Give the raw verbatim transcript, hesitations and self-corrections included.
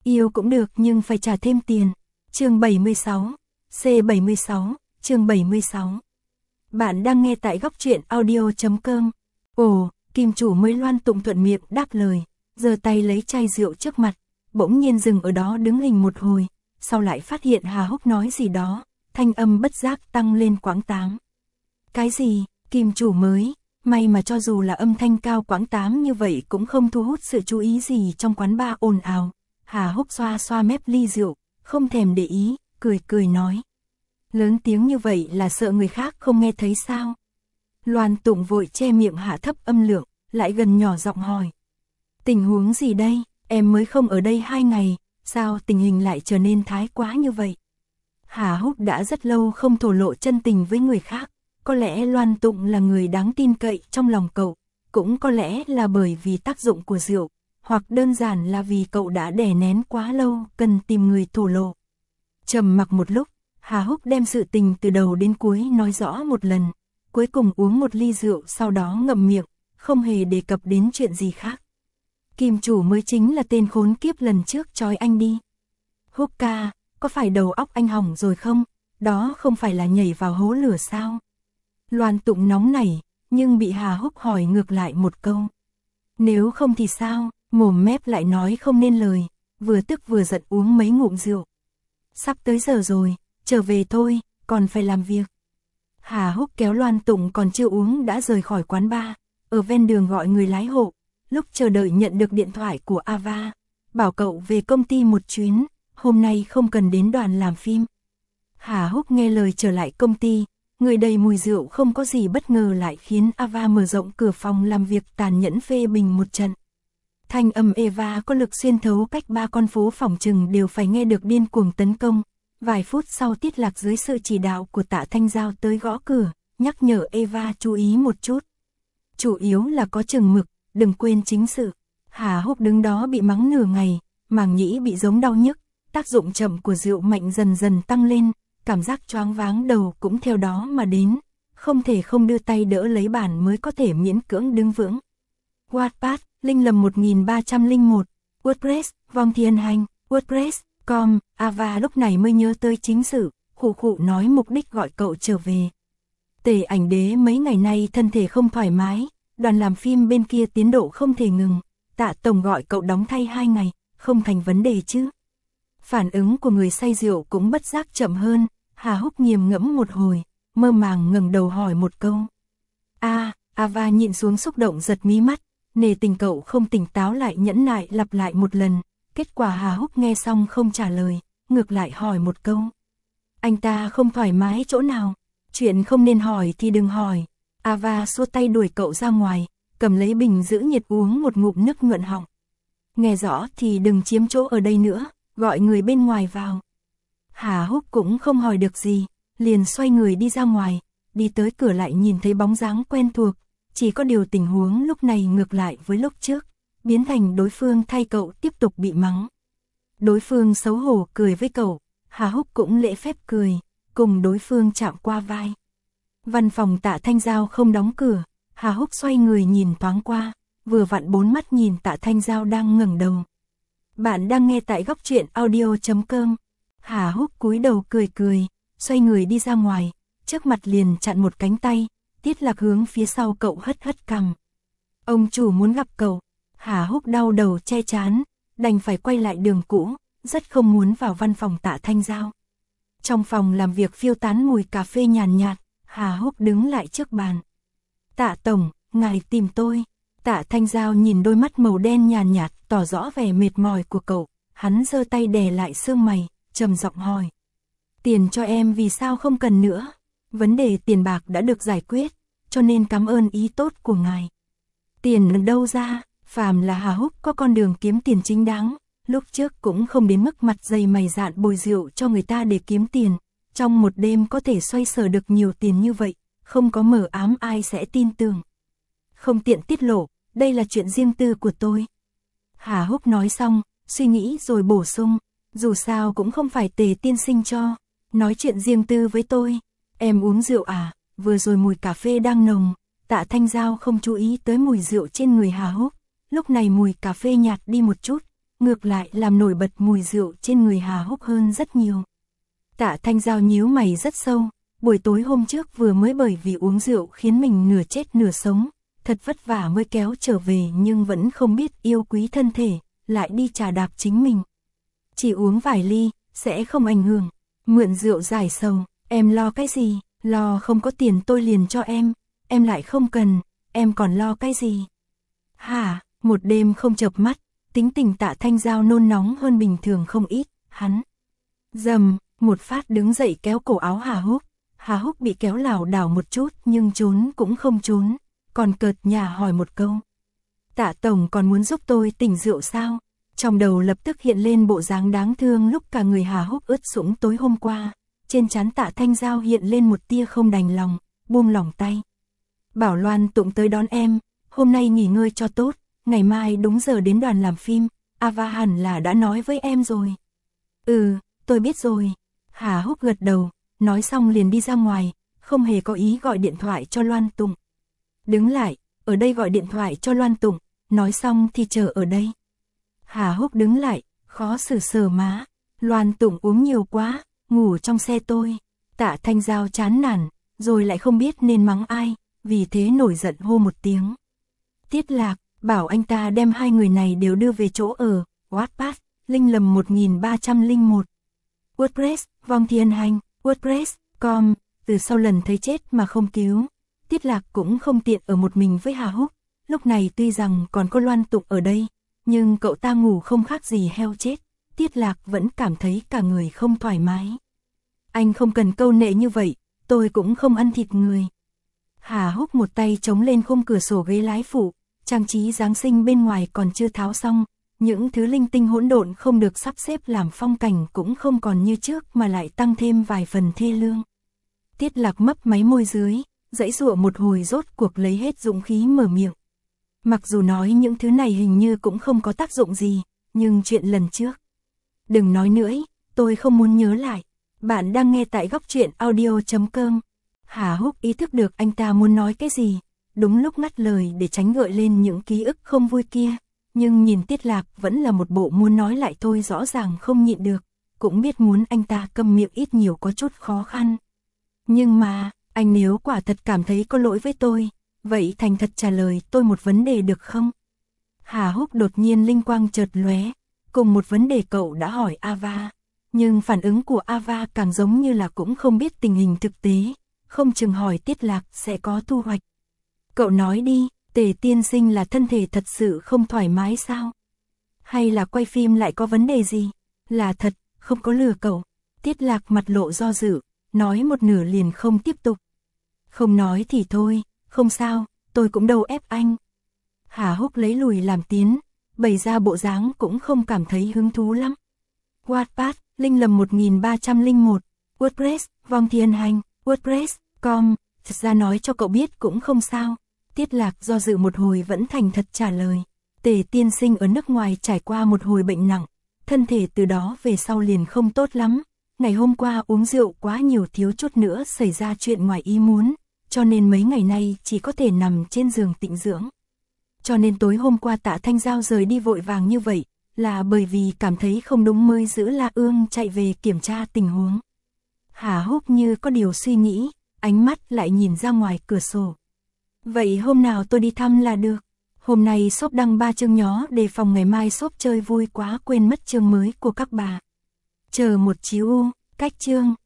Yêu cũng được nhưng phải trả thêm tiền. Chương bảy mươi sáu, C bảy mươi sáu, chương bảy mươi sáu. Bạn đang nghe tại góc truyện audio chấm com. Ồ, kim chủ mới Loan Tụng thuận miệng đáp lời, giơ tay lấy chai rượu trước mặt, bỗng nhiên dừng ở đó đứng hình một hồi, sau lại phát hiện Hà Húc nói gì đó, thanh âm bất giác tăng lên quãng tám. Cái gì, kim chủ mới, may mà cho dù là âm thanh cao quãng tám như vậy cũng không thu hút sự chú ý gì trong quán bar ồn ào. Hà Húc xoa xoa mép ly rượu, không thèm để ý, cười cười nói. Lớn tiếng như vậy là sợ người khác không nghe thấy sao? Loan Tụng vội che miệng hạ thấp âm lượng, lại gần nhỏ giọng hỏi. Tình huống gì đây, em mới không ở đây hai ngày, sao tình hình lại trở nên thái quá như vậy? Hà Húc đã rất lâu không thổ lộ chân tình với người khác, có lẽ Loan Tụng là người đáng tin cậy trong lòng cậu, cũng có lẽ là bởi vì tác dụng của rượu, hoặc đơn giản là vì cậu đã đè nén quá lâu, cần tìm người thổ lộ. Trầm mặc một lúc, Hà Húc đem sự tình từ đầu đến cuối nói rõ một lần, cuối cùng uống một ly rượu sau đó ngậm miệng, không hề đề cập đến chuyện gì khác. Kim chủ mới chính là tên khốn kiếp lần trước trói anh đi. Húc ca, có phải đầu óc anh hỏng rồi không? Đó không phải là nhảy vào hố lửa sao? Loan Tụng nóng nảy, nhưng bị Hà Húc hỏi ngược lại một câu. Nếu không thì sao? Mồm mép lại nói không nên lời, vừa tức vừa giận uống mấy ngụm rượu. Sắp tới giờ rồi, trở về thôi, còn phải làm việc. Hà Húc kéo Loan Tụng còn chưa uống đã rời khỏi quán bar, ở ven đường gọi người lái hộ, lúc chờ đợi nhận được điện thoại của Ava, bảo cậu về công ty một chuyến, hôm nay không cần đến đoàn làm phim. Hà Húc nghe lời trở lại công ty, người đầy mùi rượu không có gì bất ngờ lại khiến Ava mở rộng cửa phòng làm việc tàn nhẫn phê bình một trận. Thanh âm Eva có lực xuyên thấu cách ba con phố phòng trừng đều phải nghe được điên cuồng tấn công. Vài phút sau Tiết Lạc dưới sự chỉ đạo của Tạ Thanh Giao tới gõ cửa, nhắc nhở Eva chú ý một chút. Chủ yếu là có chừng mực, đừng quên chính sự. Hà Húc đứng đó bị mắng nửa ngày, màng nhĩ bị giống đau nhức, tác dụng chậm của rượu mạnh dần dần tăng lên, cảm giác choáng váng đầu cũng theo đó mà đến, không thể không đưa tay đỡ lấy bàn mới có thể miễn cưỡng đứng vững. Wattpad, Linh Lầm một nghìn ba trăm lẻ một, WordPress, Vong Thiên Hành, WordPress, com, Ava lúc này mới nhớ tới chính sự, khụ khụ nói mục đích gọi cậu trở về. Tề Ảnh Đế mấy ngày nay thân thể không thoải mái, đoàn làm phim bên kia tiến độ không thể ngừng, Tạ Tổng gọi cậu đóng thay hai ngày, không thành vấn đề chứ. Phản ứng của người say rượu cũng bất giác chậm hơn, Hà Húc nghiền ngẫm một hồi, mơ màng ngẩng đầu hỏi một câu. A, à, Ava nhịn xuống xúc động giật mí mắt, nề tình cậu không tỉnh táo lại nhẫn nại lặp lại một lần, kết quả Hà Húc nghe xong không trả lời, ngược lại hỏi một câu. Anh ta không thoải mái chỗ nào, chuyện không nên hỏi thì đừng hỏi. Ava xua tay đuổi cậu ra ngoài, cầm lấy bình giữ nhiệt uống một ngụm nước nhuận họng. Nghe rõ thì đừng chiếm chỗ ở đây nữa, gọi người bên ngoài vào. Hà Húc cũng không hỏi được gì, liền xoay người đi ra ngoài, đi tới cửa lại nhìn thấy bóng dáng quen thuộc, chỉ có điều tình huống lúc này ngược lại với lúc trước, biến thành đối phương thay cậu tiếp tục bị mắng. Đối phương xấu hổ cười với cậu, Hà Húc cũng lễ phép cười, cùng đối phương chạm qua vai. Văn phòng Tạ Thanh Giao không đóng cửa, Hà Húc xoay người nhìn thoáng qua, vừa vặn bốn mắt nhìn Tạ Thanh Giao đang ngẩng đầu. Bạn đang nghe tại góc truyện audio chấm com. Hà Húc cúi đầu cười cười, xoay người đi ra ngoài, trước mặt liền chặn một cánh tay, Tiết Lạc hướng phía sau cậu hất hất cằm. Ông chủ muốn gặp cậu. Hà Húc đau đầu che chán, đành phải quay lại đường cũ, rất không muốn vào văn phòng Tạ Thanh Giao. Trong phòng làm việc phiêu tán mùi cà phê nhàn nhạt, Hà Húc đứng lại trước bàn. Tạ Tổng, ngài tìm tôi. Tạ Thanh Giao nhìn đôi mắt màu đen nhàn nhạt, tỏ rõ vẻ mệt mỏi của cậu, hắn giơ tay đè lại sương mày, trầm giọng hỏi. Tiền cho em vì sao không cần nữa? Vấn đề tiền bạc đã được giải quyết, cho nên cảm ơn ý tốt của ngài. Tiền đâu ra? Phàm là Hà Húc có con đường kiếm tiền chính đáng, lúc trước cũng không đến mức mặt dày mày dạn bồi rượu cho người ta để kiếm tiền, trong một đêm có thể xoay sở được nhiều tiền như vậy, không có mờ ám ai sẽ tin tưởng. Không tiện tiết lộ, đây là chuyện riêng tư của tôi. Hà Húc nói xong, suy nghĩ rồi bổ sung, dù sao cũng không phải Tề tiên sinh cho, nói chuyện riêng tư với tôi. Em uống rượu à? Vừa rồi mùi cà phê đang nồng, Tạ Thanh Giao không chú ý tới mùi rượu trên người Hà Húc, lúc này mùi cà phê nhạt đi một chút, ngược lại làm nổi bật mùi rượu trên người Hà Húc hơn rất nhiều. Tạ Thanh Giao nhíu mày rất sâu, buổi tối hôm trước vừa mới bởi vì uống rượu khiến mình nửa chết nửa sống, thật vất vả mới kéo trở về nhưng vẫn không biết yêu quý thân thể, lại đi trà đạp chính mình. Chỉ uống vài ly, sẽ không ảnh hưởng, mượn rượu giải sầu, em lo cái gì, lo không có tiền tôi liền cho em, em lại không cần, em còn lo cái gì. Hả, một đêm không chợp mắt, tính tình Tạ Thanh Giao nôn nóng hơn bình thường không ít, hắn. Dầm, một phát đứng dậy kéo cổ áo Hà Húc, Hà Húc bị kéo lảo đảo một chút nhưng trốn cũng không trốn, còn cợt nhả hỏi một câu. Tạ Tổng còn muốn giúp tôi tỉnh rượu sao? Trong đầu lập tức hiện lên bộ dáng đáng thương lúc cả người Hà Húc ướt sũng tối hôm qua, trên trán Tạ Thanh Giao hiện lên một tia không đành lòng, buông lỏng tay. Bảo Loan Tụng tới đón em, hôm nay nghỉ ngơi cho tốt, ngày mai đúng giờ đến đoàn làm phim, Ava hẳn là đã nói với em rồi. Ừ, tôi biết rồi. Hà Húc gật đầu, nói xong liền đi ra ngoài, không hề có ý gọi điện thoại cho Loan Tụng. Đứng lại, ở đây gọi điện thoại cho Loan Tụng, nói xong thì chờ ở đây. Hà Húc đứng lại, khó xử sờ má, Loan Tụng uống nhiều quá, ngủ trong xe tôi. Tạ Thanh Giao chán nản, rồi lại không biết nên mắng ai, vì thế nổi giận hô một tiếng. Tiết Lạc, bảo anh ta đem hai người này đều đưa về chỗ ở, Wattpad, Linh Lầm một nghìn ba trăm lẻ một. WordPress, Vong Thiên Hành, WordPress, com, từ sau lần thấy chết mà không cứu. Tiết Lạc cũng không tiện ở một mình với Hà Húc, lúc này tuy rằng còn có Loan Tụng ở đây, nhưng cậu ta ngủ không khác gì heo chết, Tiết Lạc vẫn cảm thấy cả người không thoải mái. Anh không cần câu nệ như vậy, tôi cũng không ăn thịt người. Hà Húc một tay chống lên khung cửa sổ ghế lái phụ, trang trí Giáng sinh bên ngoài còn chưa tháo xong, những thứ linh tinh hỗn độn không được sắp xếp làm phong cảnh cũng không còn như trước mà lại tăng thêm vài phần thê lương. Tiết Lạc mấp máy môi dưới, giãy giụa một hồi rốt cuộc lấy hết dũng khí mở miệng. Mặc dù nói những thứ này hình như cũng không có tác dụng gì, nhưng chuyện lần trước. Đừng nói nữa, tôi không muốn nhớ lại. Bạn đang nghe tại góc truyện audio chấm com. Hà Húc ý thức được anh ta muốn nói cái gì, đúng lúc ngắt lời để tránh gợi lên những ký ức không vui kia. Nhưng nhìn Tiết Lạc vẫn là một bộ muốn nói lại thôi rõ ràng không nhịn được, cũng biết muốn anh ta câm miệng ít nhiều có chút khó khăn. Nhưng mà, anh nếu quả thật cảm thấy có lỗi với tôi, vậy thành thật trả lời tôi một vấn đề được không? Hà Húc đột nhiên linh quang chợt lóe, cùng một vấn đề cậu đã hỏi Ava, nhưng phản ứng của Ava càng giống như là cũng không biết tình hình thực tế, không chừng hỏi Tiết Lạc sẽ có thu hoạch. Cậu nói đi, Tề tiên sinh là thân thể thật sự không thoải mái sao? Hay là quay phim lại có vấn đề gì? Là thật, không có lừa cậu. Tiết Lạc mặt lộ do dự, nói một nửa liền không tiếp tục. Không nói thì thôi, không sao, tôi cũng đâu ép anh. Hà Húc lấy lùi làm tiến, bày ra bộ dáng cũng không cảm thấy hứng thú lắm. Wattpad, Linh Lầm một nghìn ba trăm lẻ một, WordPress, Vong Thiên Hành, WordPress, com, thật ra nói cho cậu biết cũng không sao. Tiết Lạc do dự một hồi vẫn thành thật trả lời. Tề tiên sinh ở nước ngoài trải qua một hồi bệnh nặng, thân thể từ đó về sau liền không tốt lắm. Ngày hôm qua uống rượu quá nhiều thiếu chút nữa xảy ra chuyện ngoài ý muốn, cho nên mấy ngày nay chỉ có thể nằm trên giường tịnh dưỡng. Cho nên tối hôm qua Tạ Thanh Giao rời đi vội vàng như vậy, là bởi vì cảm thấy không đúng mới giữ La Ương chạy về kiểm tra tình huống. Hà Húc như có điều suy nghĩ, ánh mắt lại nhìn ra ngoài cửa sổ. Vậy hôm nào tôi đi thăm là được. Hôm nay shop đăng ba chương nhó đề phòng ngày mai shop chơi vui quá quên mất chương mới của các bà. Chờ một chiếu u, cách chương.